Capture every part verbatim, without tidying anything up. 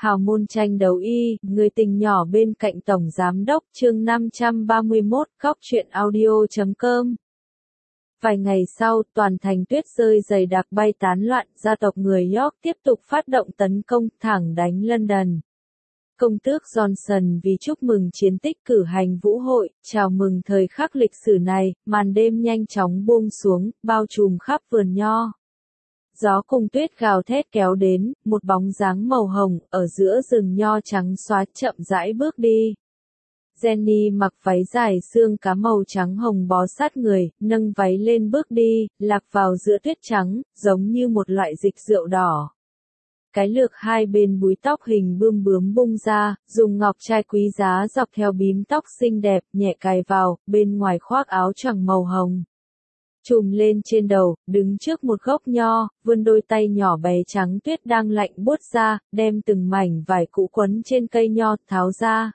Hào môn tranh đấu y, người tình nhỏ bên cạnh tổng giám đốc, chương năm trăm ba mươi mốt, góc truyện audio chấm com. Vài ngày sau, toàn thành tuyết rơi dày đặc bay tán loạn, gia tộc người York tiếp tục phát động tấn công, thẳng đánh London. Công tước Johnson vì chúc mừng chiến tích cử hành vũ hội, chào mừng thời khắc lịch sử này, màn đêm nhanh chóng buông xuống, bao trùm khắp vườn nho. Gió cùng tuyết gào thét kéo đến, một bóng dáng màu hồng, ở giữa rừng nho trắng xóa chậm rãi bước đi. Jenny mặc váy dài xương cá màu trắng hồng bó sát người, nâng váy lên bước đi, lạc vào giữa tuyết trắng, giống như một loại dịch rượu đỏ. Cái lược hai bên búi tóc hình bươm bướm bung ra, dùng ngọc trai quý giá dọc theo bím tóc xinh đẹp, nhẹ cài vào, bên ngoài khoác áo choàng màu hồng. Trùm lên trên đầu, đứng trước một gốc nho, vươn đôi tay nhỏ bé trắng tuyết đang lạnh buốt ra, đem từng mảnh vải cũ quấn trên cây nho, tháo ra.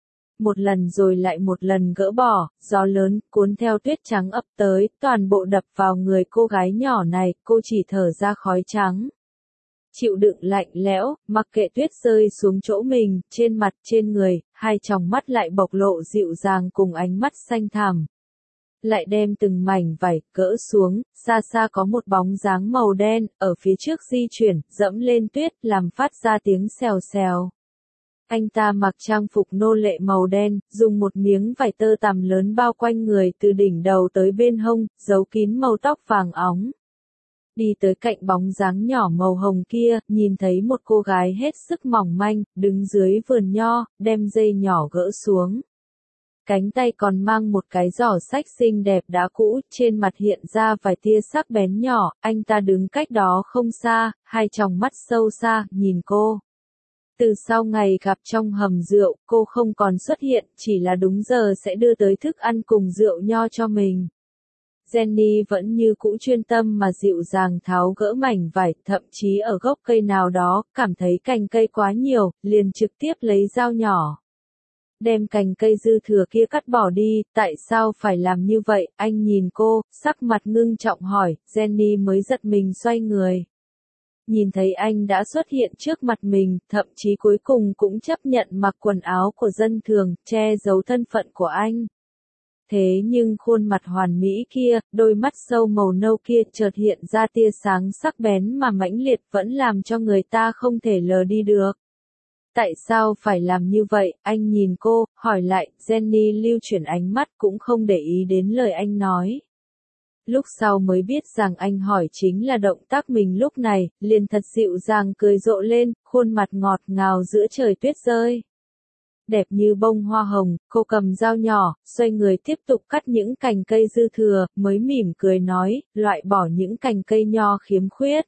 Một lần rồi lại một lần gỡ bỏ, gió lớn, cuốn theo tuyết trắng ập tới, toàn bộ đập vào người cô gái nhỏ này, cô chỉ thở ra khói trắng. Chịu đựng lạnh lẽo, mặc kệ tuyết rơi xuống chỗ mình, trên mặt, trên người, hai tròng mắt lại bộc lộ dịu dàng cùng ánh mắt xanh thẳm. Lại đem từng mảnh vải cỡ xuống, xa xa có một bóng dáng màu đen, ở phía trước di chuyển, dẫm lên tuyết, làm phát ra tiếng xèo xèo. Anh ta mặc trang phục nô lệ màu đen, dùng một miếng vải tơ tằm lớn bao quanh người từ đỉnh đầu tới bên hông, giấu kín màu tóc vàng óng. Đi tới cạnh bóng dáng nhỏ màu hồng kia, nhìn thấy một cô gái hết sức mỏng manh, đứng dưới vườn nho, đem dây nhỏ gỡ xuống. Cánh tay còn mang một cái giỏ sách xinh đẹp đã cũ, trên mặt hiện ra vài tia sắc bén nhỏ, anh ta đứng cách đó không xa, hai tròng mắt sâu xa, nhìn cô. Từ sau ngày gặp trong hầm rượu, cô không còn xuất hiện, chỉ là đúng giờ sẽ đưa tới thức ăn cùng rượu nho cho mình. Jenny vẫn như cũ chuyên tâm mà dịu dàng tháo gỡ mảnh vải, thậm chí ở gốc cây nào đó, cảm thấy cành cây quá nhiều, liền trực tiếp lấy dao nhỏ. Đem cành cây dư thừa kia cắt bỏ đi, tại sao phải làm như vậy, anh nhìn cô, sắc mặt ngưng trọng hỏi, Jenny mới giật mình xoay người. Nhìn thấy anh đã xuất hiện trước mặt mình, thậm chí cuối cùng cũng chấp nhận mặc quần áo của dân thường, che giấu thân phận của anh. Thế nhưng khuôn mặt hoàn mỹ kia, đôi mắt sâu màu nâu kia chợt hiện ra tia sáng sắc bén mà mãnh liệt vẫn làm cho người ta không thể lờ đi được. Tại sao phải làm như vậy, anh nhìn cô, hỏi lại, Jenny lưu chuyển ánh mắt cũng không để ý đến lời anh nói. Lúc sau mới biết rằng anh hỏi chính là động tác mình lúc này, liền thật dịu dàng cười rộ lên, khuôn mặt ngọt ngào giữa trời tuyết rơi. Đẹp như bông hoa hồng, cô cầm dao nhỏ, xoay người tiếp tục cắt những cành cây dư thừa, mới mỉm cười nói, loại bỏ những cành cây nho khiếm khuyết.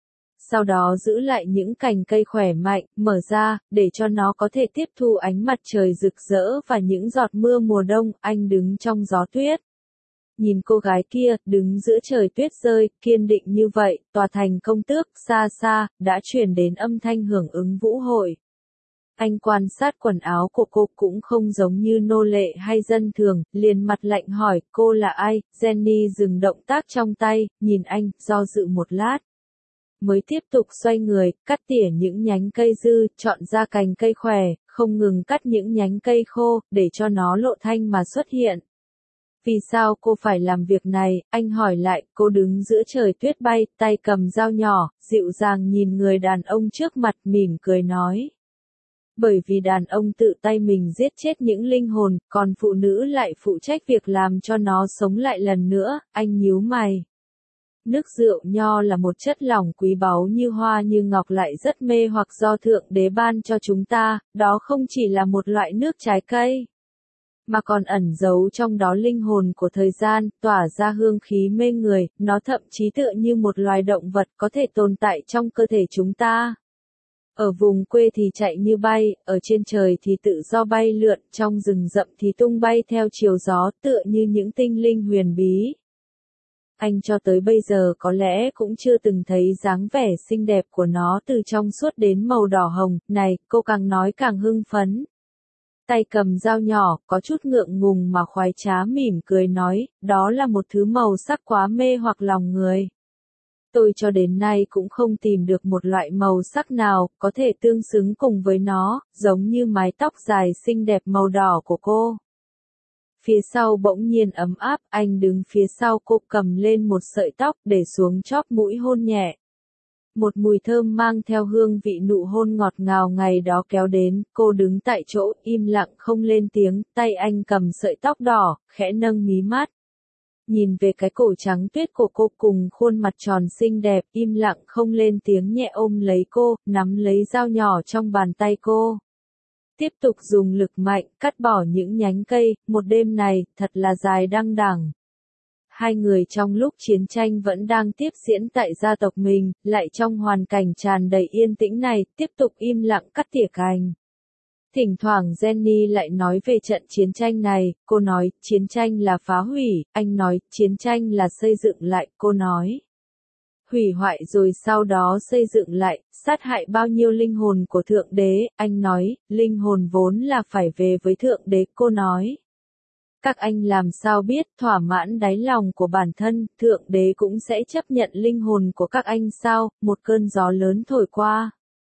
Sau đó giữ lại những cành cây khỏe mạnh, mở ra, để cho nó có thể tiếp thu ánh mặt trời rực rỡ và những giọt mưa mùa đông, anh đứng trong gió tuyết. Nhìn cô gái kia, đứng giữa trời tuyết rơi, kiên định như vậy, tòa thành công tước, xa xa, đã truyền đến âm thanh hưởng ứng vũ hội. Anh quan sát quần áo của cô cũng không giống như nô lệ hay dân thường, liền mặt lạnh hỏi, cô là ai? Jenny dừng động tác trong tay, nhìn anh, do dự một lát. Mới tiếp tục xoay người, cắt tỉa những nhánh cây dư, chọn ra cành cây khỏe, không ngừng cắt những nhánh cây khô, để cho nó lộ thanh mà xuất hiện. Vì sao cô phải làm việc này, anh hỏi lại, cô đứng giữa trời tuyết bay, tay cầm dao nhỏ, dịu dàng nhìn người đàn ông trước mặt, mỉm cười nói. Bởi vì đàn ông tự tay mình giết chết những linh hồn, còn phụ nữ lại phụ trách việc làm cho nó sống lại lần nữa, anh nhíu mày. Nước rượu nho là một chất lỏng quý báu như hoa như ngọc lại rất mê hoặc do Thượng Đế ban cho chúng ta, đó không chỉ là một loại nước trái cây, mà còn ẩn giấu trong đó linh hồn của thời gian, tỏa ra hương khí mê người, nó thậm chí tựa như một loài động vật có thể tồn tại trong cơ thể chúng ta. Ở vùng quê thì chạy như bay, ở trên trời thì tự do bay lượn, trong rừng rậm thì tung bay theo chiều gió, tựa như những tinh linh huyền bí. Anh cho tới bây giờ có lẽ cũng chưa từng thấy dáng vẻ xinh đẹp của nó từ trong suốt đến màu đỏ hồng, này, cô càng nói càng hưng phấn. Tay cầm dao nhỏ, có chút ngượng ngùng mà khoái trá mỉm cười nói, đó là một thứ màu sắc quá mê hoặc lòng người. Tôi cho đến nay cũng không tìm được một loại màu sắc nào có thể tương xứng cùng với nó, giống như mái tóc dài xinh đẹp màu đỏ của cô. Phía sau bỗng nhiên ấm áp, anh đứng phía sau cô cầm lên một sợi tóc để xuống chóp mũi hôn nhẹ. Một mùi thơm mang theo hương vị nụ hôn ngọt ngào ngày đó kéo đến, cô đứng tại chỗ, im lặng không lên tiếng, tay anh cầm sợi tóc đỏ, khẽ nâng mí mắt. Nhìn về cái cổ trắng tuyết của cô cùng khuôn mặt tròn xinh đẹp, im lặng không lên tiếng nhẹ ôm lấy cô, nắm lấy dao nhỏ trong bàn tay cô. Tiếp tục dùng lực mạnh, cắt bỏ những nhánh cây, một đêm này, thật là dài đăng đẳng. Hai người trong lúc chiến tranh vẫn đang tiếp diễn tại gia tộc mình, lại trong hoàn cảnh tràn đầy yên tĩnh này, tiếp tục im lặng cắt tỉa cành. Thỉnh thoảng Jenny lại nói về trận chiến tranh này, cô nói, chiến tranh là phá hủy, anh nói, chiến tranh là xây dựng lại, cô nói. Hủy hoại rồi sau đó xây dựng lại, sát hại bao nhiêu linh hồn của Thượng Đế, anh nói, linh hồn vốn là phải về với Thượng Đế, cô nói. Các anh làm sao biết thỏa mãn đáy lòng của bản thân, Thượng Đế cũng sẽ chấp nhận linh hồn của các anh sao, một cơn gió lớn thổi qua.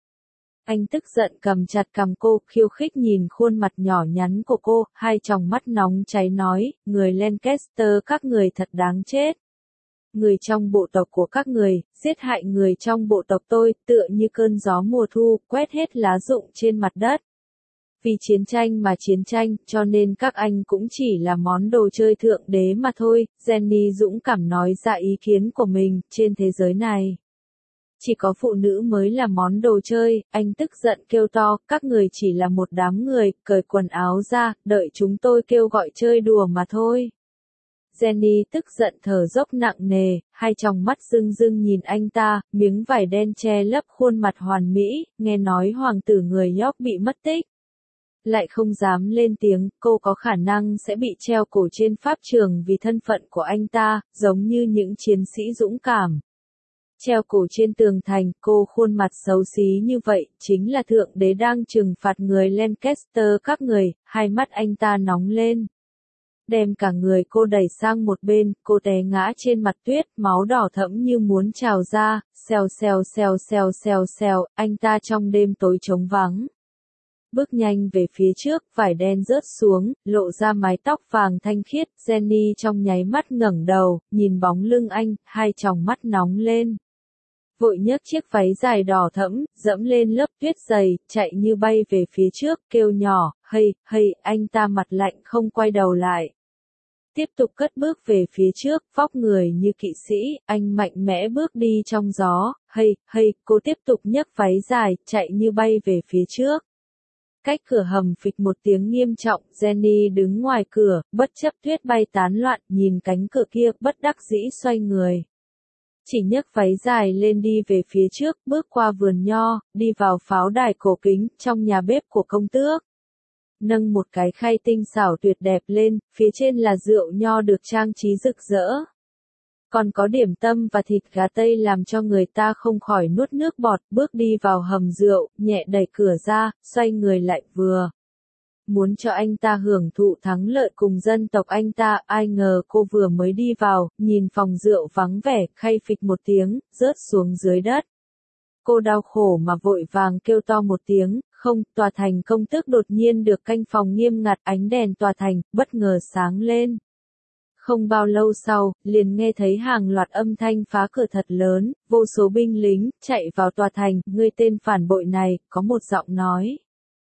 Anh tức giận cầm chặt cằm cô, khiêu khích nhìn khuôn mặt nhỏ nhắn của cô, hai tròng mắt nóng cháy nói, người Lancaster các người thật đáng chết. Người trong bộ tộc của các người, giết hại người trong bộ tộc tôi, tựa như cơn gió mùa thu, quét hết lá rụng trên mặt đất. Vì chiến tranh mà chiến tranh, cho nên các anh cũng chỉ là món đồ chơi Thượng Đế mà thôi, Jenny dũng cảm nói ra ý kiến của mình, trên thế giới này. Chỉ có phụ nữ mới là món đồ chơi, anh tức giận kêu to, các người chỉ là một đám người, cởi quần áo ra, đợi chúng tôi kêu gọi chơi đùa mà thôi. Jenny tức giận thở dốc nặng nề, hai tròng mắt rưng rưng nhìn anh ta, miếng vải đen che lấp khuôn mặt hoàn mỹ, nghe nói hoàng tử người York bị mất tích. Lại không dám lên tiếng, cô có khả năng sẽ bị treo cổ trên pháp trường vì thân phận của anh ta, giống như những chiến sĩ dũng cảm. Treo cổ trên tường thành, cô khuôn mặt xấu xí như vậy, chính là Thượng Đế đang trừng phạt người Lancaster các người, hai mắt anh ta nóng lên. Đem cả người cô đẩy sang một bên, cô té ngã trên mặt tuyết, máu đỏ thẫm như muốn trào ra, xèo xèo xèo xèo xèo xèo, anh ta trong đêm tối trống vắng. Bước nhanh về phía trước, vải đen rớt xuống, lộ ra mái tóc vàng thanh khiết, Jenny trong nháy mắt ngẩng đầu, nhìn bóng lưng anh, hai tròng mắt nóng lên. Vội nhấc chiếc váy dài đỏ thẫm, dẫm lên lớp tuyết dày, chạy như bay về phía trước, kêu nhỏ, hây, hây, anh ta mặt lạnh không quay đầu lại. Tiếp tục cất bước về phía trước, vóc người như kỵ sĩ, anh mạnh mẽ bước đi trong gió, hây, hây, cô tiếp tục nhấc váy dài, chạy như bay về phía trước. Cách cửa hầm phịch một tiếng nghiêm trọng, Jenny đứng ngoài cửa, bất chấp tuyết bay tán loạn, nhìn cánh cửa kia, bất đắc dĩ xoay người. Chỉ nhấc váy dài lên đi về phía trước, bước qua vườn nho, đi vào pháo đài cổ kính, trong nhà bếp của công tước. Nâng một cái khay tinh xảo tuyệt đẹp lên, phía trên là rượu nho được trang trí rực rỡ. Còn có điểm tâm và thịt gà tây làm cho người ta không khỏi nuốt nước bọt, bước đi vào hầm rượu, nhẹ đẩy cửa ra, xoay người lại vừa. Muốn cho anh ta hưởng thụ thắng lợi cùng dân tộc anh ta, ai ngờ cô vừa mới đi vào, nhìn phòng rượu vắng vẻ, khay phịch một tiếng, rớt xuống dưới đất. Cô đau khổ mà vội vàng kêu to một tiếng, không, tòa thành công tước đột nhiên được canh phòng nghiêm ngặt, ánh đèn tòa thành, bất ngờ sáng lên. Không bao lâu sau, liền nghe thấy hàng loạt âm thanh phá cửa thật lớn, vô số binh lính, chạy vào tòa thành, ngươi tên phản bội này, có một giọng nói.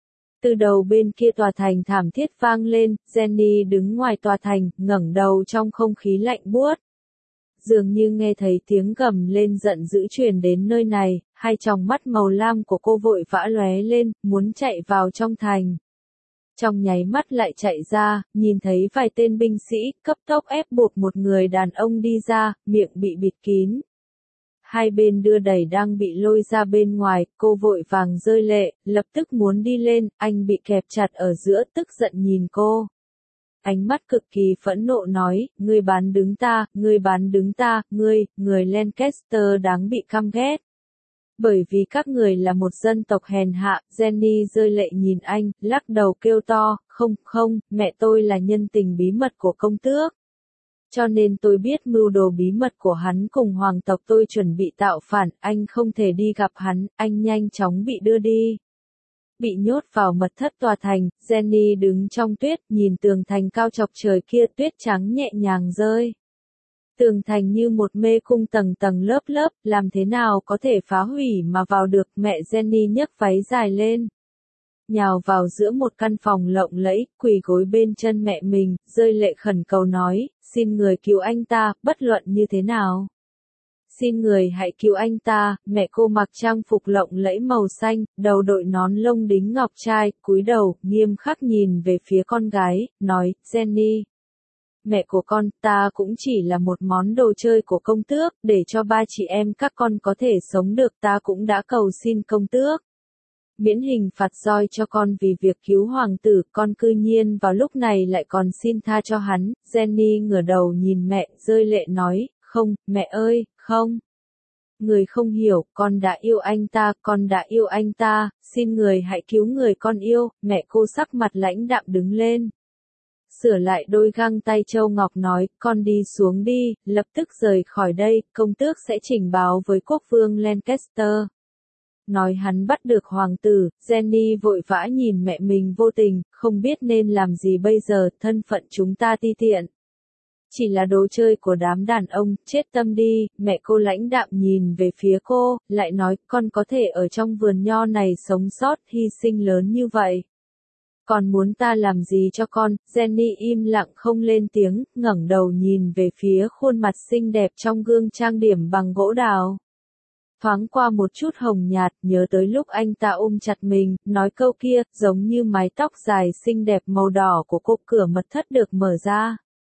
Từ đầu bên kia tòa thành thảm thiết vang lên, Jenny đứng ngoài tòa thành, ngẩng đầu trong không khí lạnh buốt. Dường như nghe thấy tiếng gầm lên giận dữ truyền đến nơi này, hai tròng mắt màu lam của cô vội vã lóe lên, muốn chạy vào trong thành. Trong nháy mắt lại chạy ra, nhìn thấy vài tên binh sĩ, cấp tốc ép buộc một người đàn ông đi ra, miệng bị bịt kín. Hai bên đưa đẩy đang bị lôi ra bên ngoài, cô vội vàng rơi lệ, lập tức muốn đi lên, anh bị kẹp chặt ở giữa, tức giận nhìn cô. Ánh mắt cực kỳ phẫn nộ nói, ngươi bán đứng ta, ngươi bán đứng ta, ngươi, người Lancaster đáng bị căm ghét. Bởi vì các người là một dân tộc hèn hạ, Jenny rơi lệ nhìn anh, lắc đầu kêu to, không, không, mẹ tôi là nhân tình bí mật của công tước. Cho nên tôi biết mưu đồ bí mật của hắn cùng hoàng tộc tôi chuẩn bị tạo phản, anh không thể đi gặp hắn, anh nhanh chóng bị đưa đi. Bị nhốt vào mật thất tòa thành, Jenny đứng trong tuyết, nhìn tường thành cao chọc trời kia, tuyết trắng nhẹ nhàng rơi. Tường thành như một mê cung tầng tầng lớp lớp, làm thế nào có thể phá hủy mà vào được, mẹ Jenny nhấc váy dài lên. Nhào vào giữa một căn phòng lộng lẫy, quỳ gối bên chân mẹ mình, rơi lệ khẩn cầu nói, xin người cứu anh ta, bất luận như thế nào. Xin người hãy cứu anh ta, mẹ cô mặc trang phục lộng lẫy màu xanh, đầu đội nón lông đính ngọc trai, cúi đầu, nghiêm khắc nhìn về phía con gái, nói, Jenny. Mẹ của con, ta cũng chỉ là một món đồ chơi của công tước, để cho ba chị em các con có thể sống được, ta cũng đã cầu xin công tước miễn hình phạt roi cho con vì việc cứu hoàng tử, con cư nhiên vào lúc này lại còn xin tha cho hắn. Jenny ngửa đầu nhìn mẹ, rơi lệ nói, không, mẹ ơi, không. Người không hiểu, con đã yêu anh ta, con đã yêu anh ta, xin người hãy cứu người con yêu. Mẹ cô sắc mặt lãnh đạm đứng lên. Sửa lại đôi găng tay châu ngọc nói, con đi xuống đi, lập tức rời khỏi đây, công tước sẽ trình báo với quốc vương Lancaster. Nói hắn bắt được hoàng tử, Jenny vội vã nhìn mẹ mình vô tình, không biết nên làm gì bây giờ, thân phận chúng ta ti tiện. Chỉ là đồ chơi của đám đàn ông, chết tâm đi, mẹ cô lãnh đạm nhìn về phía cô, lại nói, con có thể ở trong vườn nho này sống sót, hy sinh lớn như vậy. Còn muốn ta làm gì cho con? Jenny im lặng không lên tiếng, ngẩng đầu nhìn về phía khuôn mặt xinh đẹp trong gương trang điểm bằng gỗ đào. Thoáng qua một chút hồng nhạt, nhớ tới lúc anh ta ôm chặt mình, nói câu kia, giống như mái tóc dài xinh đẹp màu đỏ của cô. Cửa mật thất được mở ra.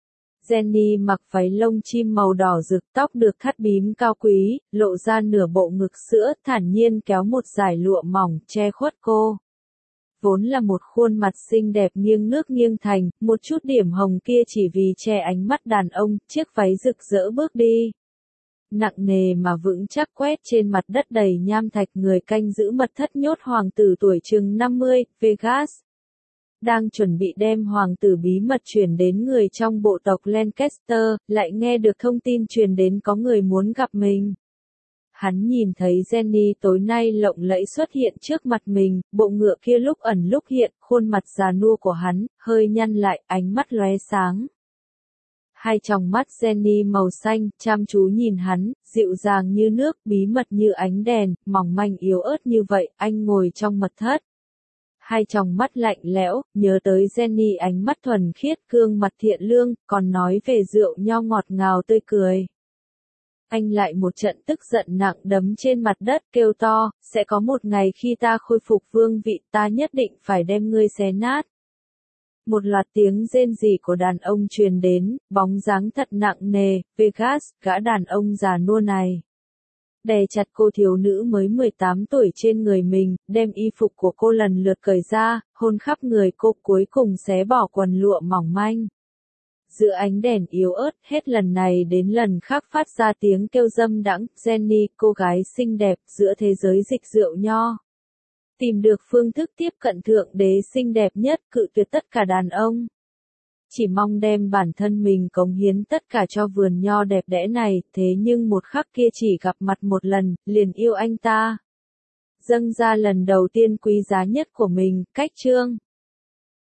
Jenny mặc váy lông chim màu đỏ rực, tóc được thắt bím cao quý, lộ ra nửa bộ ngực sữa, thản nhiên kéo một dải lụa mỏng, che khuất cô. Vốn là một khuôn mặt xinh đẹp nghiêng nước nghiêng thành, một chút điểm hồng kia chỉ vì che ánh mắt đàn ông, chiếc váy rực rỡ bước đi. Nặng nề mà vững chắc quét trên mặt đất đầy nham thạch. Người canh giữ mật thất nhốt hoàng tử tuổi chừng năm mươi, Vegas. Đang chuẩn bị đem hoàng tử bí mật truyền đến người trong bộ tộc Lancaster, lại nghe được thông tin truyền đến có người muốn gặp mình. Hắn nhìn thấy Jenny tối nay lộng lẫy xuất hiện trước mặt mình, bộ ngựa kia lúc ẩn lúc hiện, khuôn mặt già nua của hắn, hơi nhăn lại, ánh mắt lóe sáng. Hai tròng mắt Jenny màu xanh, chăm chú nhìn hắn, dịu dàng như nước, bí mật như ánh đèn, mỏng manh yếu ớt như vậy, anh ngồi trong mật thất. Hai tròng mắt lạnh lẽo, nhớ tới Jenny ánh mắt thuần khiết, gương mặt thiện lương, còn nói về rượu nho ngọt ngào tươi cười. Anh lại một trận tức giận nặng đấm trên mặt đất, kêu to, sẽ có một ngày khi ta khôi phục vương vị, ta nhất định phải đem ngươi xé nát. Một loạt tiếng rên rỉ của đàn ông truyền đến, bóng dáng thật nặng nề, Vegas, gã đàn ông già nua này. Đè chặt cô thiếu nữ mới mười tám tuổi trên người mình, đem y phục của cô lần lượt cởi ra, hôn khắp người cô, cuối cùng xé bỏ quần lụa mỏng manh. Giữa ánh đèn yếu ớt, hết lần này đến lần khác phát ra tiếng kêu dâm đãng. Jenny, cô gái xinh đẹp, giữa thế giới dịch rượu nho. Tìm được phương thức tiếp cận thượng đế xinh đẹp nhất, cự tuyệt tất cả đàn ông. Chỉ mong đem bản thân mình cống hiến tất cả cho vườn nho đẹp đẽ này, thế nhưng một khắc kia chỉ gặp mặt một lần, liền yêu anh ta. Dâng ra lần đầu tiên quý giá nhất của mình, cách chương.